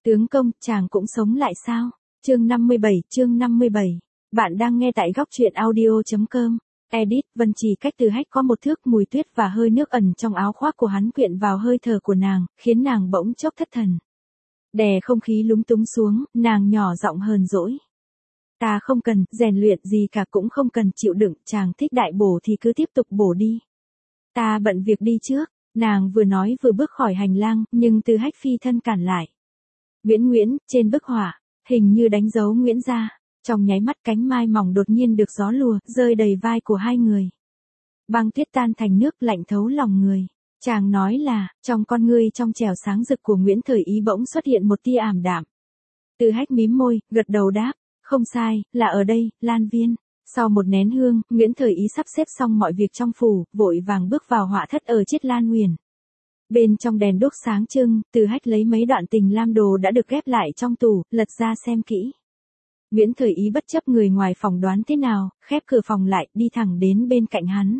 Tướng công, chàng cũng sống lại sao? Chương 57. Bạn đang nghe tại góc truyện audio.com. Edit, Vân Trì cách Từ Hách có một thước, mùi tuyết và hơi nước ẩn trong áo khoác của hắn quyện vào hơi thở của nàng, khiến nàng bỗng chốc thất thần. Đè không khí lúng túng xuống, nàng nhỏ giọng hờn dỗi. Ta không cần, rèn luyện gì cả, cũng không cần chịu đựng, chàng thích đại bổ thì cứ tiếp tục bổ đi. Ta bận việc đi trước, nàng vừa nói vừa bước khỏi hành lang, nhưng Từ Hách phi thân cản lại. Nguyễn, trên bức họa, hình như đánh dấu Nguyễn gia. Trong nháy mắt cánh mai mỏng đột nhiên được gió lùa, rơi đầy vai của hai người. Băng tuyết tan thành nước, lạnh thấu lòng người. Chàng nói là, trong con ngươi trong trẻo sáng rực của Nguyễn Thời Ý bỗng xuất hiện một tia ảm đạm. Từ Hách mím môi, gật đầu đáp, không sai, là ở đây, Lan Viên. Sau một nén hương, Nguyễn Thời Ý sắp xếp xong mọi việc trong phủ, vội vàng bước vào họa thất ở Chiết Lan Huyền. Bên trong đèn đuốc sáng trưng, Từ Hách lấy mấy đoạn tình lam đồ đã được ghép lại trong tủ, lật ra xem kỹ. Nguyễn Thời Ý bất chấp người ngoài phòng đoán thế nào, khép cửa phòng lại, đi thẳng đến bên cạnh hắn.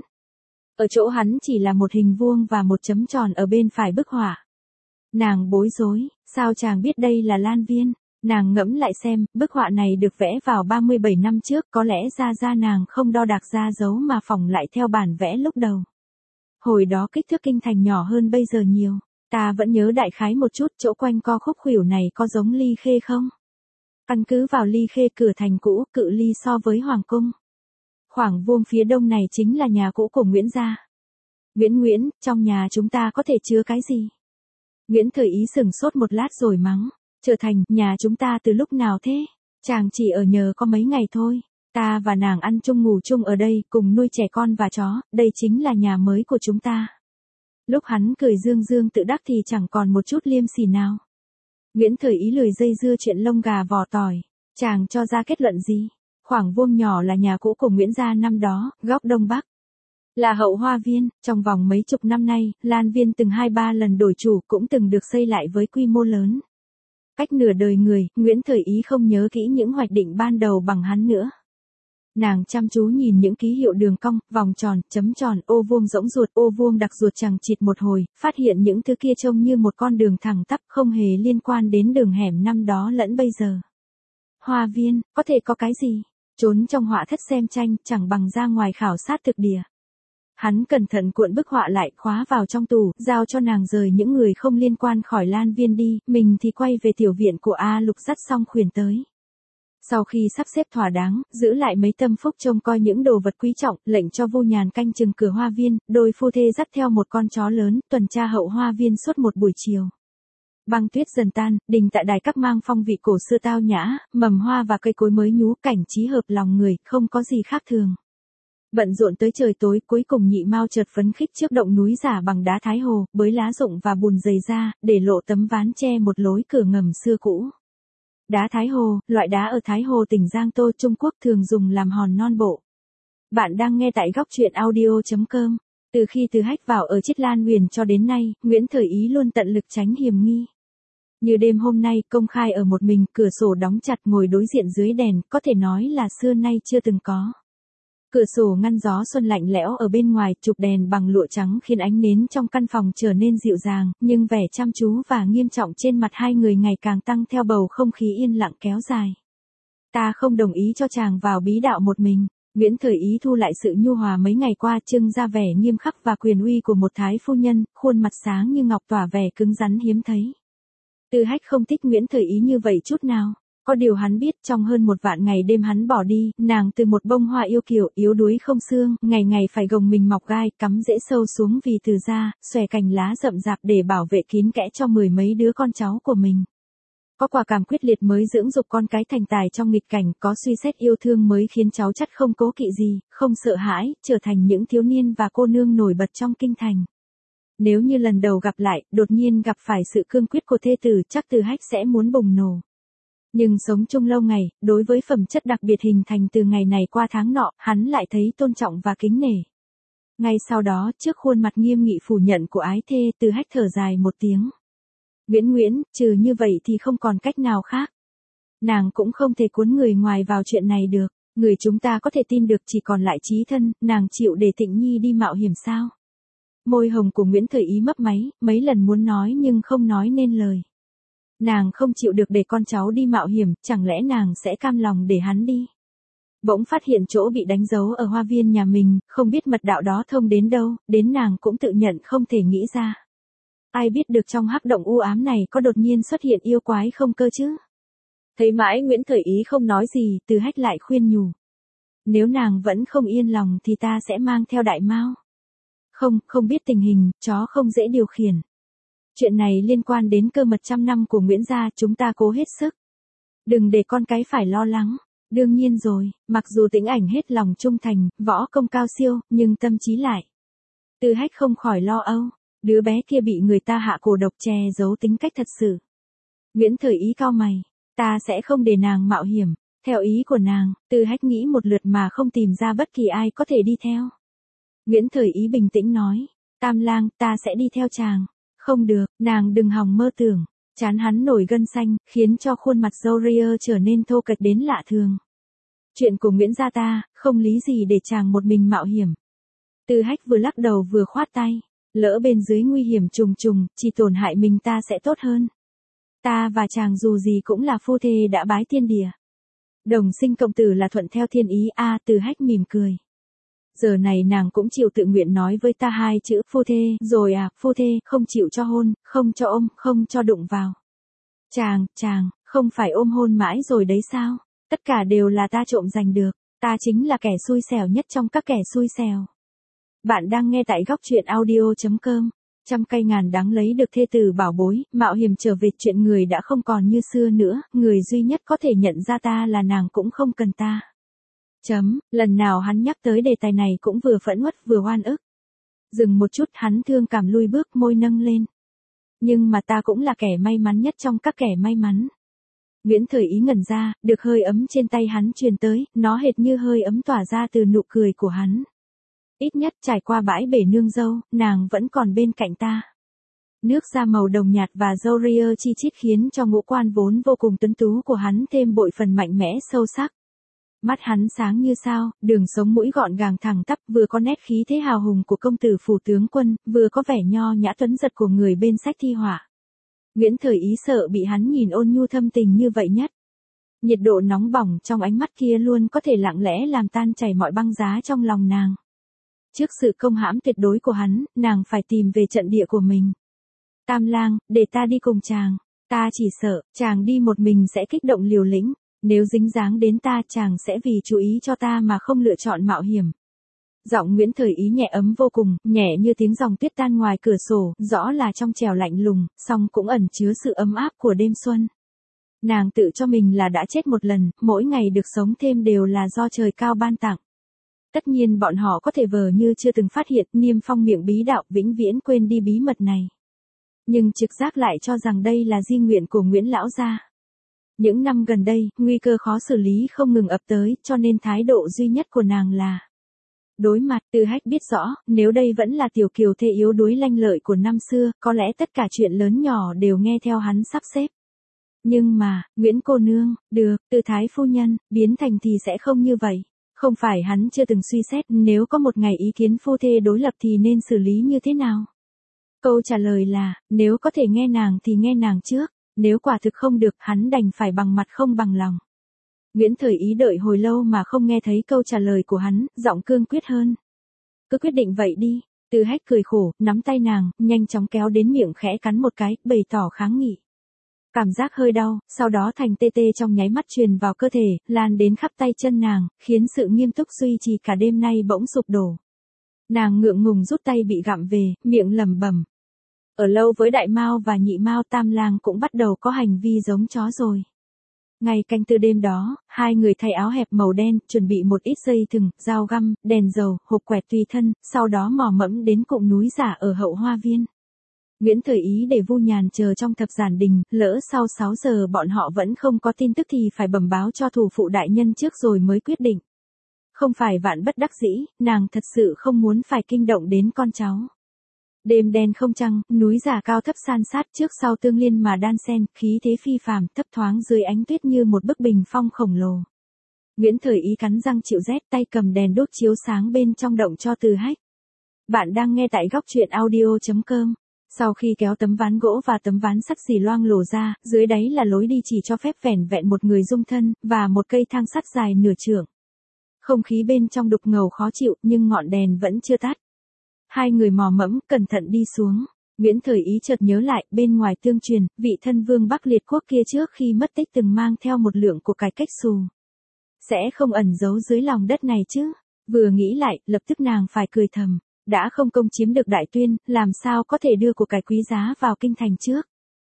Ở chỗ hắn chỉ là một hình vuông và một chấm tròn ở bên phải bức họa. Nàng bối rối, sao chàng biết đây là Lan Viên? Nàng ngẫm lại xem, bức họa này được vẽ vào 37 năm trước, có lẽ ra nàng không đo đạc ra dấu mà phỏng lại theo bản vẽ lúc đầu. Hồi đó kích thước kinh thành nhỏ hơn bây giờ nhiều, ta vẫn nhớ đại khái một chút, chỗ quanh co khúc khuỷu này có giống Ly Khê không? Căn cứ vào Ly Khê, cửa thành cũ, cự ly so với Hoàng cung. Khoảng vuông phía đông này chính là nhà cũ của Nguyễn gia. Nguyễn, trong nhà chúng ta có thể chứa cái gì? Nguyễn Thời Ý sửng sốt một lát rồi mắng, Trở Thành, nhà chúng ta từ lúc nào thế? Chàng chỉ ở nhờ có mấy ngày thôi. Ta và nàng ăn chung ngủ chung ở đây, cùng nuôi trẻ con và chó, đây chính là nhà mới của chúng ta. Lúc hắn cười dương tự đắc thì chẳng còn một chút liêm sỉ nào. Nguyễn Thời Ý lười dây dưa chuyện lông gà vỏ tỏi. Chàng cho ra kết luận gì? Khoảng vuông nhỏ là nhà cũ của Nguyễn gia năm đó, góc đông bắc. Là hậu hoa viên, trong vòng mấy chục năm nay, Lan Viên từng 2-3 lần đổi chủ, cũng từng được xây lại với quy mô lớn. Cách nửa đời người, Nguyễn Thời Ý không nhớ kỹ những hoạch định ban đầu bằng hắn nữa. Nàng chăm chú nhìn những ký hiệu đường cong, vòng tròn, chấm tròn, ô vuông rỗng ruột, ô vuông đặc ruột chằng chịt một hồi, phát hiện những thứ kia trông như một con đường thẳng tắp, không hề liên quan đến đường hẻm năm đó lẫn bây giờ. Hoa viên, có thể có cái gì? Trốn trong họa thất xem tranh, chẳng bằng ra ngoài khảo sát thực địa. Hắn cẩn thận cuộn bức họa lại, khóa vào trong tủ, giao cho nàng rời những người không liên quan khỏi Lan Viên đi, mình thì quay về tiểu viện của A Lục dắt xong khuyển tới. Sau khi sắp xếp thỏa đáng, giữ lại mấy tâm phúc trông coi những đồ vật quý trọng, lệnh cho Vu Nhàn canh chừng cửa hoa viên, đôi phu thê dắt theo một con chó lớn, tuần tra hậu hoa viên suốt một buổi chiều. Băng tuyết dần tan, đình tại đài các mang phong vị cổ xưa tao nhã, mầm hoa và cây cối mới nhú, cảnh trí hợp lòng người, không có gì khác thường. Bận rộn tới trời tối, cuối cùng Nhị Mao chợt phấn khích trước động núi giả bằng đá Thái Hồ, bới lá rụng và bùn dày ra, để lộ tấm ván che một lối cửa ngầm xưa cũ. Đá Thái Hồ, loại đá ở Thái Hồ tỉnh Giang Tô, Trung Quốc thường dùng làm hòn non bộ. Bạn đang nghe tại góc truyện audio.com. Từ khi Từ Hách vào ở Chiết Lan Huyền cho đến nay, Nguyễn Thời Ý luôn tận lực tránh hiềm nghi. Như đêm hôm nay, công khai ở một mình, cửa sổ đóng chặt, ngồi đối diện dưới đèn, có thể nói là xưa nay chưa từng có. Cửa sổ ngăn gió xuân lạnh lẽo ở bên ngoài, chụp đèn bằng lụa trắng khiến ánh nến trong căn phòng trở nên dịu dàng, nhưng vẻ chăm chú và nghiêm trọng trên mặt hai người ngày càng tăng theo bầu không khí yên lặng kéo dài. Ta không đồng ý cho chàng vào bí đạo một mình. Nguyễn Thời Ý thu lại sự nhu hòa mấy ngày qua, trưng ra vẻ nghiêm khắc và quyền uy của một thái phu nhân, khuôn mặt sáng như ngọc tỏa vẻ cứng rắn hiếm thấy. Từ Hách không thích Nguyễn Thời Ý như vậy chút nào. Có điều hắn biết, trong hơn một vạn ngày đêm hắn bỏ đi, nàng từ một bông hoa yêu kiều, yếu đuối không xương, ngày ngày phải gồng mình mọc gai, cắm rễ sâu xuống vì từ ra, xòe cành lá rậm rạp để bảo vệ kín kẽ cho mười mấy đứa con cháu của mình. Có quả cảm quyết liệt mới dưỡng dục con cái thành tài trong nghịch cảnh, có suy xét yêu thương mới khiến cháu chắt không cố kỵ gì, không sợ hãi, trở thành những thiếu niên và cô nương nổi bật trong kinh thành. Nếu như lần đầu gặp lại, đột nhiên gặp phải sự cương quyết của thê tử, chắc Từ Hách sẽ muốn bùng nổ. Nhưng sống chung lâu ngày, đối với phẩm chất đặc biệt hình thành từ ngày này qua tháng nọ, hắn lại thấy tôn trọng và kính nể. Ngay sau đó, trước khuôn mặt nghiêm nghị phủ nhận của ái thê, Từ Hách thở dài một tiếng. Nguyễn, trừ như vậy thì không còn cách nào khác. Nàng cũng không thể cuốn người ngoài vào chuyện này được, người chúng ta có thể tin được chỉ còn lại Chí Thân, nàng chịu để Tịnh Nhi đi mạo hiểm sao? Môi hồng của Nguyễn Thời Ý mấp máy, mấy lần muốn nói nhưng không nói nên lời. Nàng không chịu được để con cháu đi mạo hiểm, chẳng lẽ nàng sẽ cam lòng để hắn đi? Bỗng phát hiện chỗ bị đánh dấu ở hoa viên nhà mình, không biết mật đạo đó thông đến đâu, đến nàng cũng tự nhận không thể nghĩ ra. Ai biết được trong hắc động u ám này có đột nhiên xuất hiện yêu quái không cơ chứ? Thấy mãi Nguyễn Thời Ý không nói gì, Từ Hách lại khuyên nhủ. Nếu nàng vẫn không yên lòng thì ta sẽ mang theo Đại Mao. Không biết tình hình, chó không dễ điều khiển. Chuyện này liên quan đến cơ mật 100 năm của Nguyễn gia, chúng ta cố hết sức. Đừng để con cái phải lo lắng. Đương nhiên rồi, mặc dù Tĩnh Ảnh hết lòng trung thành, võ công cao siêu, nhưng tâm trí lại. Từ Hách không khỏi lo âu, đứa bé kia bị người ta hạ cổ độc che giấu tính cách thật sự. Nguyễn Thời Ý cau mày, ta sẽ không để nàng mạo hiểm. Theo ý của nàng, Từ Hách nghĩ một lượt mà không tìm ra bất kỳ ai có thể đi theo. Nguyễn Thời Ý bình tĩnh nói, Tam lang, ta sẽ đi theo chàng. Không được, nàng đừng hòng mơ tưởng. Trán hắn nổi gân xanh, khiến cho khuôn mặt râu ria trở nên thô kệch đến lạ thường. Chuyện của Nguyễn gia ta, không lý gì để chàng một mình mạo hiểm. Từ Hách vừa lắc đầu vừa khoát tay, lỡ bên dưới nguy hiểm trùng trùng, chỉ tổn hại mình ta sẽ tốt hơn. Ta và chàng dù gì cũng là phu thê đã bái tiên địa. Đồng sinh cộng tử là thuận theo thiên ý a. Từ Hách mỉm cười. Giờ này nàng cũng chịu tự nguyện nói với ta 2 chữ phu thê, rồi à, phu thê, không chịu cho hôn, không cho ôm, không cho đụng vào. Chàng, không phải ôm hôn mãi rồi đấy sao? Tất cả đều là ta trộm giành được, ta chính là kẻ xui xẻo nhất trong các kẻ xui xẻo. Bạn đang nghe tại góc truyện audio.com. Trăm cây ngàn đắng lấy được thê tử bảo bối, mạo hiểm trở về, chuyện người đã không còn như xưa nữa, người duy nhất có thể nhận ra ta là nàng cũng không cần ta. Lần nào hắn nhắc tới đề tài này cũng vừa phẫn uất vừa oan ức. Dừng một chút, hắn thương cảm lui bước, môi nâng lên. Nhưng mà ta cũng là kẻ may mắn nhất trong các kẻ may mắn. Nguyễn Thời Ý ngẩn ra, được hơi ấm trên tay hắn truyền tới, nó hệt như hơi ấm tỏa ra từ nụ cười của hắn. Ít nhất trải qua bãi bể nương dâu, nàng vẫn còn bên cạnh ta. Nước da màu đồng nhạt và râu ria chi chít khiến cho ngũ quan vốn vô cùng tuấn tú của hắn thêm bội phần mạnh mẽ sâu sắc. Mắt hắn sáng như sao, đường sống mũi gọn gàng thẳng tắp, vừa có nét khí thế hào hùng của công tử phủ tướng quân, vừa có vẻ nho nhã tuấn giật của người bên sách thi họa. Nguyễn Thời Ý sợ bị hắn nhìn ôn nhu thâm tình như vậy nhất. Nhiệt độ nóng bỏng trong ánh mắt kia luôn có thể lặng lẽ làm tan chảy mọi băng giá trong lòng nàng. Trước sự công hãm tuyệt đối của hắn, nàng phải tìm về trận địa của mình. Tam lang, để ta đi cùng chàng. Ta chỉ sợ, chàng đi một mình sẽ kích động liều lĩnh. Nếu dính dáng đến ta, chàng sẽ vì chú ý cho ta mà không lựa chọn mạo hiểm. Giọng Nguyễn Thời Ý nhẹ ấm vô cùng, nhẹ như tiếng dòng tuyết tan ngoài cửa sổ, rõ là trong trẻo lạnh lùng, song cũng ẩn chứa sự ấm áp của đêm xuân. Nàng tự cho mình là đã chết một lần, mỗi ngày được sống thêm đều là do trời cao ban tặng. Tất nhiên bọn họ có thể vờ như chưa từng phát hiện, niêm phong miệng bí đạo, vĩnh viễn quên đi bí mật này. Nhưng trực giác lại cho rằng đây là di nguyện của Nguyễn lão gia. Những năm gần đây, nguy cơ khó xử lý không ngừng ập tới, cho nên thái độ duy nhất của nàng là đối mặt. Từ Hách biết rõ, nếu đây vẫn là tiểu kiều thê yếu đuối lanh lợi của năm xưa, có lẽ tất cả chuyện lớn nhỏ đều nghe theo hắn sắp xếp. Nhưng mà, Nguyễn cô nương, được, Từ thái phu nhân, biến thành thì sẽ không như vậy. Không phải hắn chưa từng suy xét, nếu có một ngày ý kiến phu thê đối lập thì nên xử lý như thế nào? Câu trả lời là, nếu có thể nghe nàng thì nghe nàng trước. Nếu quả thực không được, hắn đành phải bằng mặt không bằng lòng. Nguyễn Thời Ý đợi hồi lâu mà không nghe thấy câu trả lời của hắn, giọng cương quyết hơn. Cứ quyết định vậy đi. Từ Hách cười khổ, nắm tay nàng, nhanh chóng kéo đến miệng khẽ cắn một cái, bày tỏ kháng nghị. Cảm giác hơi đau, sau đó thành tê tê trong nháy mắt truyền vào cơ thể, lan đến khắp tay chân nàng, khiến sự nghiêm túc duy trì cả đêm nay bỗng sụp đổ. Nàng ngượng ngùng rút tay bị gặm về, miệng lẩm bẩm. Ở lâu với Đại Mao và Nhị Mao, Tam lang cũng bắt đầu có hành vi giống chó rồi. Ngày canh tư đêm đó, hai người thay áo hẹp màu đen, chuẩn bị một ít dây thừng, dao găm, đèn dầu, hộp quẹt tùy thân, sau đó mò mẫm đến cụm núi giả ở hậu hoa viên. Nguyễn Thời Ý để Vu Nhàn chờ trong thập giản đình, lỡ sau 6 giờ bọn họ vẫn không có tin tức thì phải bẩm báo cho thủ phụ đại nhân trước rồi mới quyết định. Không phải vạn bất đắc dĩ, nàng thật sự không muốn phải kinh động đến con cháu. Đêm đen không trăng, núi giả cao thấp san sát trước sau tương liên mà đan xen, khí thế phi phàm, thấp thoáng dưới ánh tuyết như một bức bình phong khổng lồ. Nguyễn Thời Ý cắn răng chịu rét, tay cầm đèn đốt chiếu sáng bên trong động cho Từ Hách. Bạn đang nghe tại góc truyện audio.com. Sau khi kéo tấm ván gỗ và tấm ván sắt xì loang lổ ra, dưới đáy là lối đi chỉ cho phép vẻn vẹn một người dung thân, và một cây thang sắt dài nửa trượng. Không khí bên trong đục ngầu khó chịu, nhưng ngọn đèn vẫn chưa tắt. Hai người mò mẫm, cẩn thận đi xuống. Nguyễn Thời Ý chợt nhớ lại, bên ngoài tương truyền, vị thân vương Bắc Liệt Quốc kia trước khi mất tích từng mang theo một lượng của cải cách xù. Sẽ không ẩn giấu dưới lòng đất này chứ? Vừa nghĩ lại, lập tức nàng phải cười thầm. Đã không công chiếm được Đại Tuyên, làm sao có thể đưa của cải quý giá vào kinh thành trước?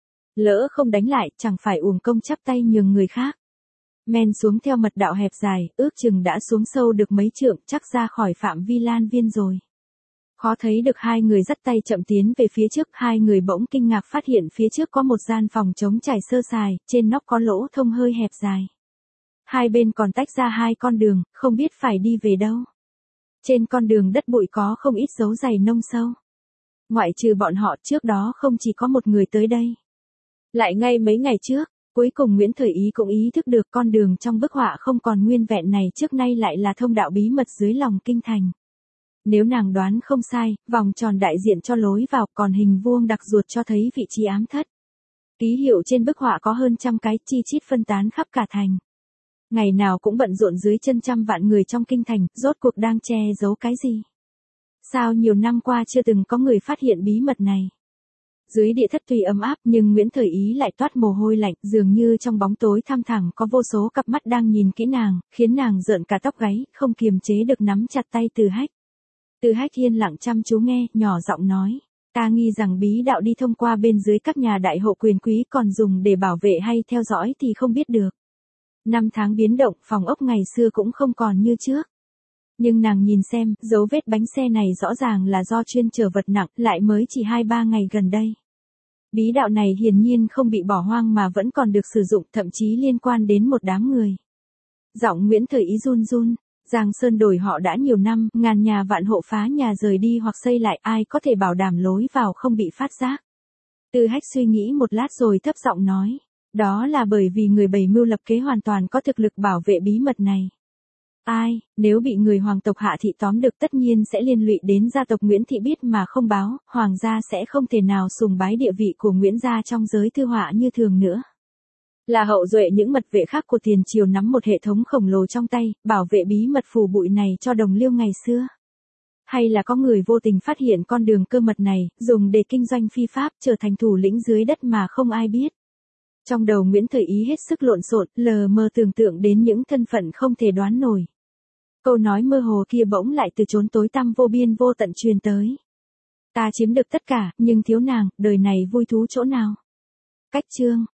Lỡ không đánh lại, chẳng phải uổng công chắp tay nhường người khác. Men xuống theo mật đạo hẹp dài, ước chừng đã xuống sâu được mấy trượng, chắc ra khỏi phạm vi lan viên rồi. Khó thấy được hai người dắt tay chậm tiến về phía trước, hai người bỗng kinh ngạc phát hiện phía trước có một gian phòng trống trải sơ sài, trên nóc có lỗ thông hơi hẹp dài. Hai bên còn tách ra hai con đường, không biết phải đi về đâu. Trên con đường đất bụi có không ít dấu giày nông sâu. Ngoại trừ bọn họ, trước đó không chỉ có một người tới đây. Lại ngay mấy ngày trước, cuối cùng Nguyễn Thời Ý cũng ý thức được con đường trong bức họa không còn nguyên vẹn này trước nay lại là thông đạo bí mật dưới lòng kinh thành. Nếu nàng đoán không sai, vòng tròn đại diện cho lối vào, còn hình vuông đặc ruột cho thấy vị trí ám thất. Ký hiệu trên bức họa có hơn trăm cái, chi chít phân tán khắp cả thành. Ngày nào cũng bận rộn dưới chân trăm vạn người trong kinh thành, rốt cuộc đang che giấu cái gì? Sao nhiều năm qua chưa từng có người phát hiện bí mật này? Dưới địa thất tuy ấm áp nhưng Nguyễn Thời Ý lại toát mồ hôi lạnh, dường như trong bóng tối thăm thẳm có vô số cặp mắt đang nhìn kỹ nàng, khiến nàng rợn cả tóc gáy, không kiềm chế được nắm chặt tay Từ Hách. Từ Hách yên lặng chăm chú nghe, nhỏ giọng nói, ta nghi rằng bí đạo đi thông qua bên dưới các nhà đại hộ quyền quý, còn dùng để bảo vệ hay theo dõi thì không biết được. Năm tháng biến động, phòng ốc ngày xưa cũng không còn như trước. Nhưng nàng nhìn xem, dấu vết bánh xe này rõ ràng là do chuyên chở vật nặng, lại mới chỉ 2-3 ngày gần đây. Bí đạo này hiển nhiên không bị bỏ hoang mà vẫn còn được sử dụng, thậm chí liên quan đến một đám người. Giọng Nguyễn Thời Ý run run, Giang Sơn đổi họ đã nhiều năm, ngàn nhà vạn hộ phá nhà rời đi hoặc xây lại, ai có thể bảo đảm lối vào không bị phát giác. Từ Hách suy nghĩ một lát rồi thấp giọng nói, đó là bởi vì người bày mưu lập kế hoàn toàn có thực lực bảo vệ bí mật này. Ai, nếu bị người hoàng tộc Hạ Thị tóm được tất nhiên sẽ liên lụy đến gia tộc Nguyễn Thị biết mà không báo, hoàng gia sẽ không thể nào sùng bái địa vị của Nguyễn gia trong giới thư họa như thường nữa. Là hậu duệ những mật vệ khác của tiền triều nắm một hệ thống khổng lồ trong tay, bảo vệ bí mật phù bụi này cho đồng liêu ngày xưa. Hay là có người vô tình phát hiện con đường cơ mật này, dùng để kinh doanh phi pháp, trở thành thủ lĩnh dưới đất mà không ai biết. Trong đầu Nguyễn Thời Ý hết sức lộn xộn, lờ mờ tưởng tượng đến những thân phận không thể đoán nổi. Câu nói mơ hồ kia bỗng lại từ chốn tối tăm vô biên vô tận truyền tới. Ta chiếm được tất cả, nhưng thiếu nàng, đời này vui thú chỗ nào? Cách chương